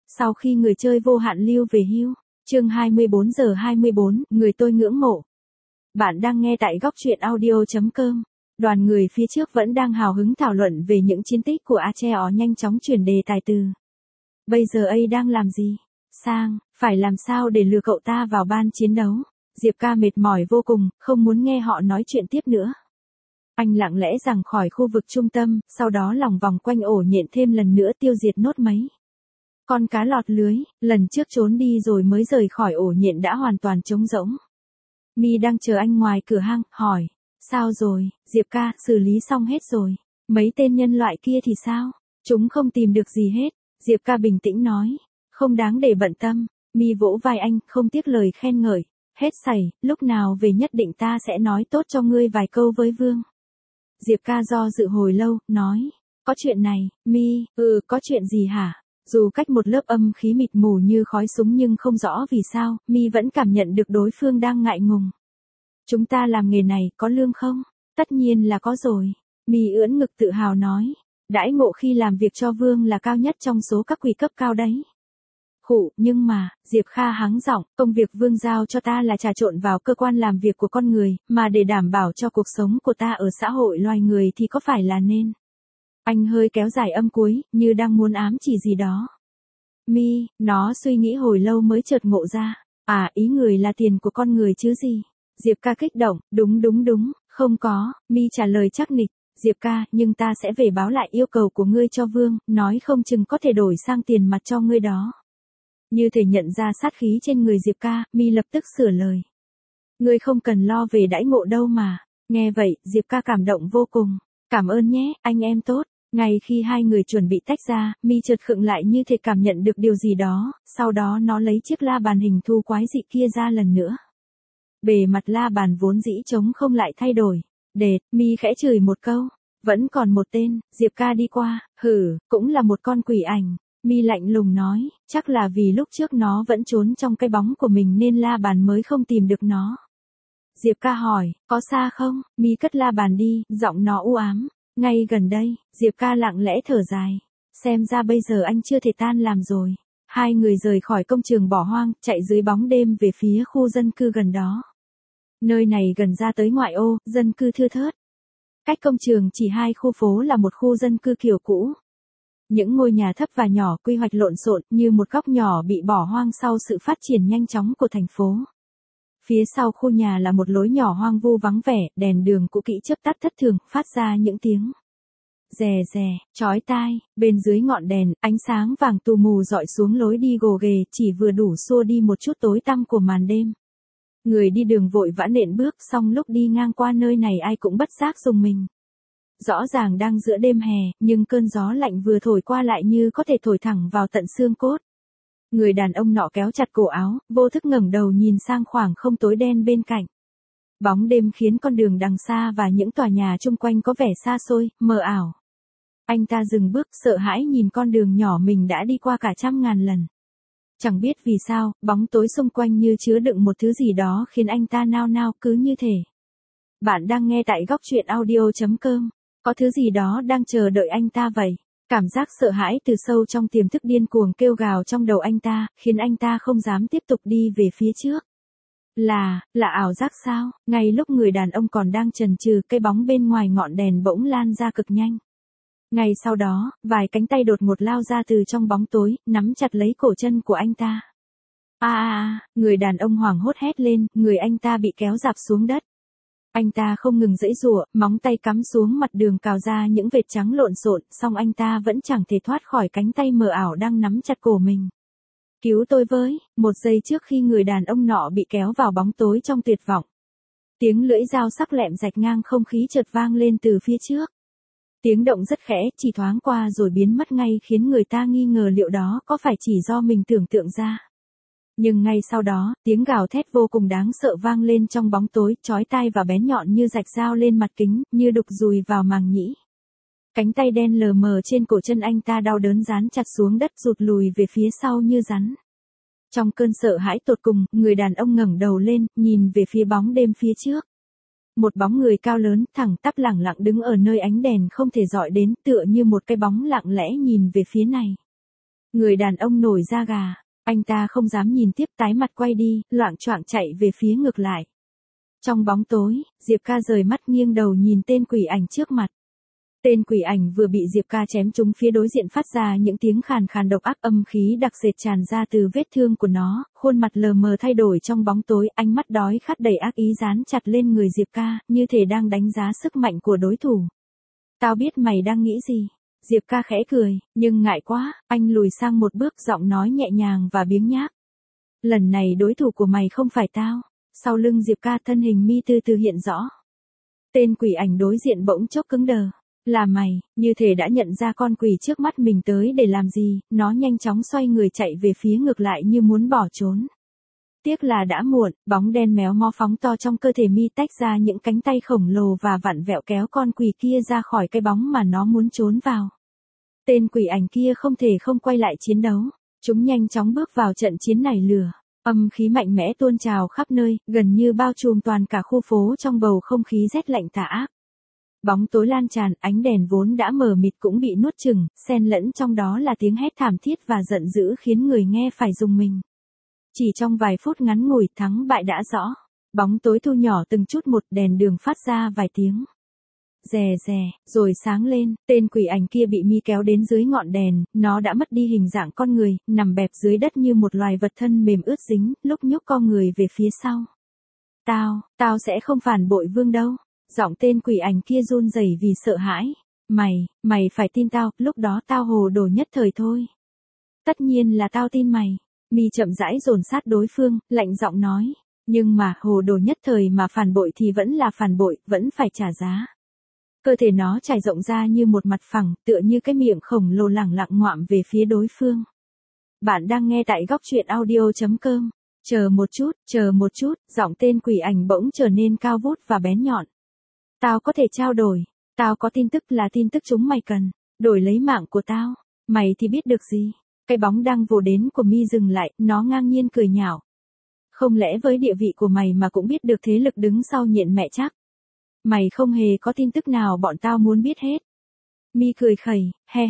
Sau khi người chơi vô hạn lưu về hưu. Chương 24:24, người tôi ngưỡng mộ. Bạn đang nghe tại góc truyện audio.com. Đoàn người phía trước vẫn đang hào hứng thảo luận về những chiến tích của Acheo nhanh chóng chuyển đề tài từ. Bây giờ A đang làm gì? Sang, phải làm sao để lừa cậu ta vào ban chiến đấu? Diệp Ca mệt mỏi vô cùng, không muốn nghe họ nói chuyện tiếp nữa. Anh lặng lẽ rời khỏi khu vực trung tâm, sau đó lòng vòng quanh ổ nhện thêm lần nữa tiêu diệt nốt mấy con cá lọt lưới, lần trước trốn đi rồi mới rời khỏi ổ nhện đã hoàn toàn trống rỗng. Mi đang chờ anh ngoài cửa hang, hỏi, sao rồi, Diệp Ca, xử lý xong hết rồi, mấy tên nhân loại kia thì sao, chúng không tìm được gì hết, Diệp Ca bình tĩnh nói, không đáng để bận tâm, Mi vỗ vai anh, không tiếc lời khen ngợi, hết sảy, lúc nào về nhất định ta sẽ nói tốt cho ngươi vài câu với Vương. Diệp Ca do dự hồi lâu, nói, có chuyện này, Mi, có chuyện gì hả? Dù cách một lớp âm khí mịt mù như khói súng nhưng không rõ vì sao, Mi vẫn cảm nhận được đối phương đang ngại ngùng. Chúng ta làm nghề này, có lương không? Tất nhiên là có rồi. Mi ưỡn ngực tự hào nói. Đãi ngộ khi làm việc cho Vương là cao nhất trong số các quỷ cấp cao đấy. Khụ, nhưng mà, Diệp Kha hắng giọng, công việc Vương giao cho ta là trà trộn vào cơ quan làm việc của con người, mà để đảm bảo cho cuộc sống của ta ở xã hội loài người thì có phải là nên. Anh hơi kéo dài âm cuối, như đang muốn ám chỉ gì đó. Mi, nó suy nghĩ hồi lâu mới chợt ngộ ra. À, ý người là tiền của con người chứ gì? Diệp Ca kích động, đúng, không có, Mi trả lời chắc nịch. Diệp Ca, nhưng ta sẽ về báo lại yêu cầu của ngươi cho Vương, nói không chừng có thể đổi sang tiền mặt cho ngươi đó. Như thể nhận ra sát khí trên người Diệp Ca, Mi lập tức sửa lời. Ngươi không cần lo về đãi ngộ đâu mà. Nghe vậy, Diệp Ca cảm động vô cùng. Cảm ơn nhé, anh em tốt. Ngay khi hai người chuẩn bị tách ra, Mi chợt khựng lại như thể cảm nhận được điều gì đó, sau đó nó lấy chiếc la bàn hình thu quái dị kia ra lần nữa. Bề mặt la bàn vốn dĩ trống không lại thay đổi. Đệt, Mi khẽ chửi một câu. Vẫn còn một tên, Diệp Ca đi qua, cũng là một con quỷ ảnh. Mi lạnh lùng nói, chắc là vì lúc trước nó vẫn trốn trong cái bóng của mình nên la bàn mới không tìm được nó. Diệp Ca hỏi, có xa không? Mi cất la bàn đi, giọng nó u ám. Ngay gần đây, Diệp Ca lặng lẽ thở dài. Xem ra bây giờ anh chưa thể tan làm rồi. Hai người rời khỏi công trường bỏ hoang, chạy dưới bóng đêm về phía khu dân cư gần đó. Nơi này gần ra tới ngoại ô, dân cư thưa thớt. Cách công trường chỉ 2 khu phố là một khu dân cư kiểu cũ. Những ngôi nhà thấp và nhỏ quy hoạch lộn xộn như một góc nhỏ bị bỏ hoang sau sự phát triển nhanh chóng của thành phố. Phía sau khu nhà là một lối nhỏ hoang vu vắng vẻ, đèn đường cũ kỹ chớp tắt thất thường, phát ra những tiếng rè rè, chói tai, bên dưới ngọn đèn, ánh sáng vàng tù mù dọi xuống lối đi gồ ghề, chỉ vừa đủ xua đi một chút tối tăm của màn đêm. Người đi đường vội vã nện bước, xong lúc đi ngang qua nơi này ai cũng bất giác rùng mình. Rõ ràng đang giữa đêm hè, nhưng cơn gió lạnh vừa thổi qua lại như có thể thổi thẳng vào tận xương cốt. Người đàn ông nọ kéo chặt cổ áo, vô thức ngẩng đầu nhìn sang khoảng không tối đen bên cạnh. Bóng đêm khiến con đường đằng xa và những tòa nhà chung quanh có vẻ xa xôi, mờ ảo. Anh ta dừng bước, sợ hãi nhìn con đường nhỏ mình đã đi qua cả trăm ngàn lần. Chẳng biết vì sao, bóng tối xung quanh như chứa đựng một thứ gì đó khiến anh ta nao nao cứ như thể. Bạn đang nghe tại góc truyện audio.com. Có thứ gì đó đang chờ đợi anh ta vậy. Cảm giác sợ hãi từ sâu trong tiềm thức điên cuồng kêu gào trong đầu anh ta, khiến anh ta không dám tiếp tục đi về phía trước. Là ảo giác sao? Ngay lúc người đàn ông còn đang chần chừ, cái bóng bên ngoài ngọn đèn bỗng lan ra cực nhanh. Ngay sau đó, vài cánh tay đột ngột lao ra từ trong bóng tối, nắm chặt lấy cổ chân của anh ta. Người đàn ông hoảng hốt hét lên, người anh ta bị kéo rạp xuống đất. Anh ta không ngừng giãy giụa, móng tay cắm xuống mặt đường cào ra những vệt trắng lộn xộn, song anh ta vẫn chẳng thể thoát khỏi cánh tay mờ ảo đang nắm chặt cổ mình. Cứu tôi với, một giây trước khi người đàn ông nọ bị kéo vào bóng tối trong tuyệt vọng. Tiếng lưỡi dao sắc lẹm rạch ngang không khí chợt vang lên từ phía trước. Tiếng động rất khẽ, chỉ thoáng qua rồi biến mất ngay khiến người ta nghi ngờ liệu đó có phải chỉ do mình tưởng tượng ra. Nhưng ngay sau đó, tiếng gào thét vô cùng đáng sợ vang lên trong bóng tối, chói tai và bén nhọn như rạch dao lên mặt kính, như đục dùi vào màng nhĩ. Cánh tay đen lờ mờ trên cổ chân anh ta đau đớn dán chặt xuống đất, rụt lùi về phía sau như rắn. Trong cơn sợ hãi tột cùng, người đàn ông ngẩng đầu lên, nhìn về phía bóng đêm phía trước. Một bóng người cao lớn, thẳng tắp lẳng lặng đứng ở nơi ánh đèn không thể dọi đến, tựa như một cái bóng lặng lẽ nhìn về phía này. Người đàn ông nổi da gà, anh ta không dám nhìn tiếp, tái mặt quay đi, loạng choạng chạy về phía ngược lại. Trong bóng tối, Diệp Ca rời mắt nghiêng đầu nhìn tên quỷ ảnh trước mặt. Tên quỷ ảnh vừa bị Diệp Ca chém trúng phía đối diện phát ra những tiếng khàn khàn độc ác, âm khí đặc sệt tràn ra từ vết thương của nó, khuôn mặt lờ mờ thay đổi trong bóng tối, ánh mắt đói khát đầy ác ý dán chặt lên người Diệp Ca, như thể đang đánh giá sức mạnh của đối thủ. Tao biết mày đang nghĩ gì. Diệp Ca khẽ cười, nhưng ngại quá, anh lùi sang một bước, giọng nói nhẹ nhàng và biếng nhác. Lần này đối thủ của mày không phải tao. Sau lưng Diệp Ca, thân hình Mi từ từ hiện rõ. Tên quỷ ảnh đối diện bỗng chốc cứng đờ. Là mày, như thể đã nhận ra con quỷ trước mắt mình tới để làm gì, nó nhanh chóng xoay người chạy về phía ngược lại như muốn bỏ trốn. Tiếc là đã muộn, bóng đen méo mó phóng to trong cơ thể Mi tách ra những cánh tay khổng lồ và vặn vẹo kéo con quỷ kia ra khỏi cái bóng mà nó muốn trốn vào. Tên quỷ ảnh kia không thể không quay lại chiến đấu. Chúng nhanh chóng bước vào trận chiến này lửa. Âm khí mạnh mẽ tuôn trào khắp nơi, gần như bao trùm toàn cả khu phố trong bầu không khí rét lạnh tà ác. Bóng tối lan tràn, ánh đèn vốn đã mờ mịt cũng bị nuốt chửng, xen lẫn trong đó là tiếng hét thảm thiết và giận dữ khiến người nghe phải rùng mình. Chỉ trong vài phút ngắn ngủi, thắng bại đã rõ. Bóng tối thu nhỏ từng chút một, đèn đường phát ra vài tiếng rè rè, rồi sáng lên. Tên quỷ ảnh kia bị Mi kéo đến dưới ngọn đèn, nó đã mất đi hình dạng con người, nằm bẹp dưới đất như một loài vật thân mềm ướt dính, lúc nhúc co người về phía sau. Tao sẽ không phản bội Vương đâu. Giọng tên quỷ ảnh kia run rẩy vì sợ hãi. Mày phải tin tao, lúc đó tao hồ đồ nhất thời thôi. Tất nhiên là tao tin mày. Mi chậm rãi dồn sát đối phương, lạnh giọng nói. Nhưng mà, hồ đồ nhất thời mà phản bội thì vẫn là phản bội, vẫn phải trả giá. Cơ thể nó trải rộng ra như một mặt phẳng, tựa như cái miệng khổng lồ lẳng lặng ngoạm về phía đối phương. Bạn đang nghe tại góc truyện audio.com. Chờ một chút, giọng tên quỷ ảnh bỗng trở nên cao vút và bén nhọn. Tao có thể trao đổi, tao có tin tức là tin tức chúng mày cần, đổi lấy mạng của tao, mày thì biết được gì. Cái bóng đang vồ đến của Mi dừng lại, nó ngang nhiên cười nhạo. Không lẽ với địa vị của mày mà cũng biết được thế lực đứng sau nhện mẹ chắc? Mày không hề có tin tức nào bọn tao muốn biết hết. Mi cười khẩy, he,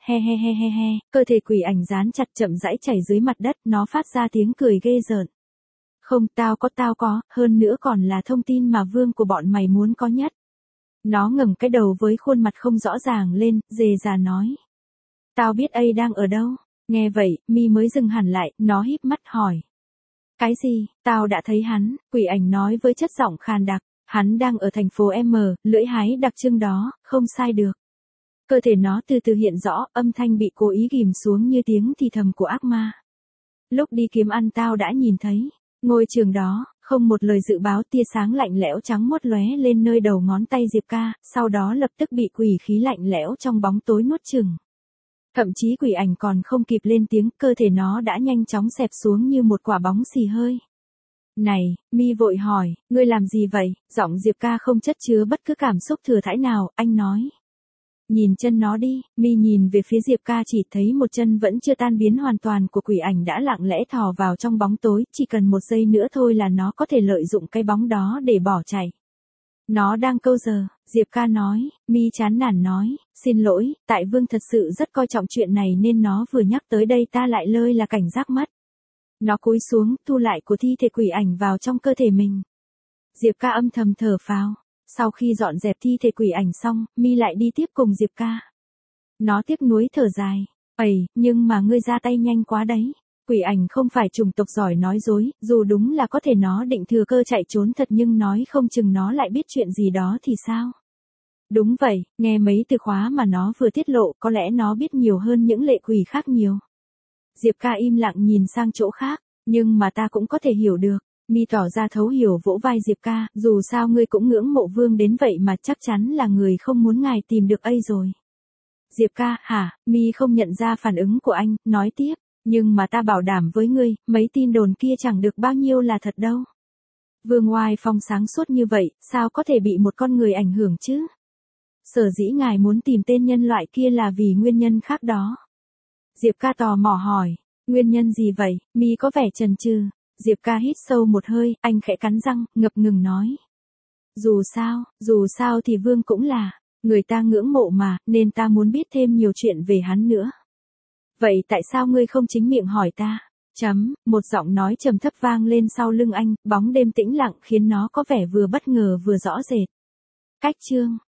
cơ thể quỷ ảnh dán chặt chậm rãi chảy dưới mặt đất, nó phát ra tiếng cười ghê rợn. Không, tao có, hơn nữa còn là thông tin mà vương của bọn mày muốn có nhất. Nó ngẩng cái đầu với khuôn mặt không rõ ràng lên, dề dà nói. Tao biết A đang ở đâu. Nghe vậy, Mi mới dừng hẳn lại, nó híp mắt hỏi. Cái gì, tao đã thấy hắn, quỷ ảnh nói với chất giọng khàn đặc. Hắn đang ở thành phố M, lưỡi hái đặc trưng đó, không sai được. Cơ thể nó từ từ hiện rõ, âm thanh bị cố ý ghim xuống như tiếng thì thầm của ác ma. Lúc đi kiếm ăn tao đã nhìn thấy. Ngôi trường đó, không một lời dự báo, tia sáng lạnh lẽo trắng muốt lóe lên nơi đầu ngón tay Diệp Ca, sau đó lập tức bị quỷ khí lạnh lẽo trong bóng tối nuốt chửng. Thậm chí quỷ ảnh còn không kịp lên tiếng, cơ thể nó đã nhanh chóng xẹp xuống như một quả bóng xì hơi. Này, Mi vội hỏi, ngươi làm gì vậy? Giọng Diệp Ca không chất chứa bất cứ cảm xúc thừa thãi nào, anh nói. Nhìn chân nó đi. Mi nhìn về phía Diệp Ca, chỉ thấy một chân vẫn chưa tan biến hoàn toàn của quỷ ảnh đã lặng lẽ thò vào trong bóng tối, chỉ cần một giây nữa thôi là nó có thể lợi dụng cái bóng đó để bỏ chạy. Nó đang câu giờ, Diệp Ca nói. Mi chán nản nói, xin lỗi, tại Vương thật sự rất coi trọng chuyện này nên nó vừa nhắc tới đây ta lại lơi là cảnh giác mất. Nó cúi xuống, thu lại của thi thể quỷ ảnh vào trong cơ thể mình. Diệp Ca âm thầm thở phào. Sau khi dọn dẹp thi thể quỷ ảnh xong, Mi lại đi tiếp cùng Diệp Ca. Nó tiếc nuối thở dài. Nhưng mà ngươi ra tay nhanh quá đấy. Quỷ ảnh không phải chủng tộc giỏi nói dối, dù đúng là có thể nó định thừa cơ chạy trốn thật nhưng nói không chừng nó lại biết chuyện gì đó thì sao? Đúng vậy, nghe mấy từ khóa mà nó vừa tiết lộ, có lẽ nó biết nhiều hơn những lệ quỷ khác nhiều. Diệp Ca im lặng nhìn sang chỗ khác, nhưng mà ta cũng có thể hiểu được. Mi tỏ ra thấu hiểu, vỗ vai Diệp Ca, dù sao ngươi cũng ngưỡng mộ Vương đến vậy mà chắc chắn là người không muốn ngài tìm được A rồi. Diệp Ca, hả? Mi không nhận ra phản ứng của anh, nói tiếp, nhưng mà ta bảo đảm với ngươi, mấy tin đồn kia chẳng được bao nhiêu là thật đâu. Vương oai phong sáng suốt như vậy, sao có thể bị một con người ảnh hưởng chứ? Sở dĩ ngài muốn tìm tên nhân loại kia là vì nguyên nhân khác đó. Diệp Ca tò mò hỏi, nguyên nhân gì vậy? Mi có vẻ chần chừ. Diệp Ca hít sâu một hơi, anh khẽ cắn răng, ngập ngừng nói. Dù sao thì Vương cũng là người ta ngưỡng mộ mà, nên ta muốn biết thêm nhiều chuyện về hắn nữa. Vậy tại sao ngươi không chính miệng hỏi ta? Một giọng nói trầm thấp vang lên sau lưng anh, bóng đêm tĩnh lặng khiến nó có vẻ vừa bất ngờ vừa rõ rệt. Cách chương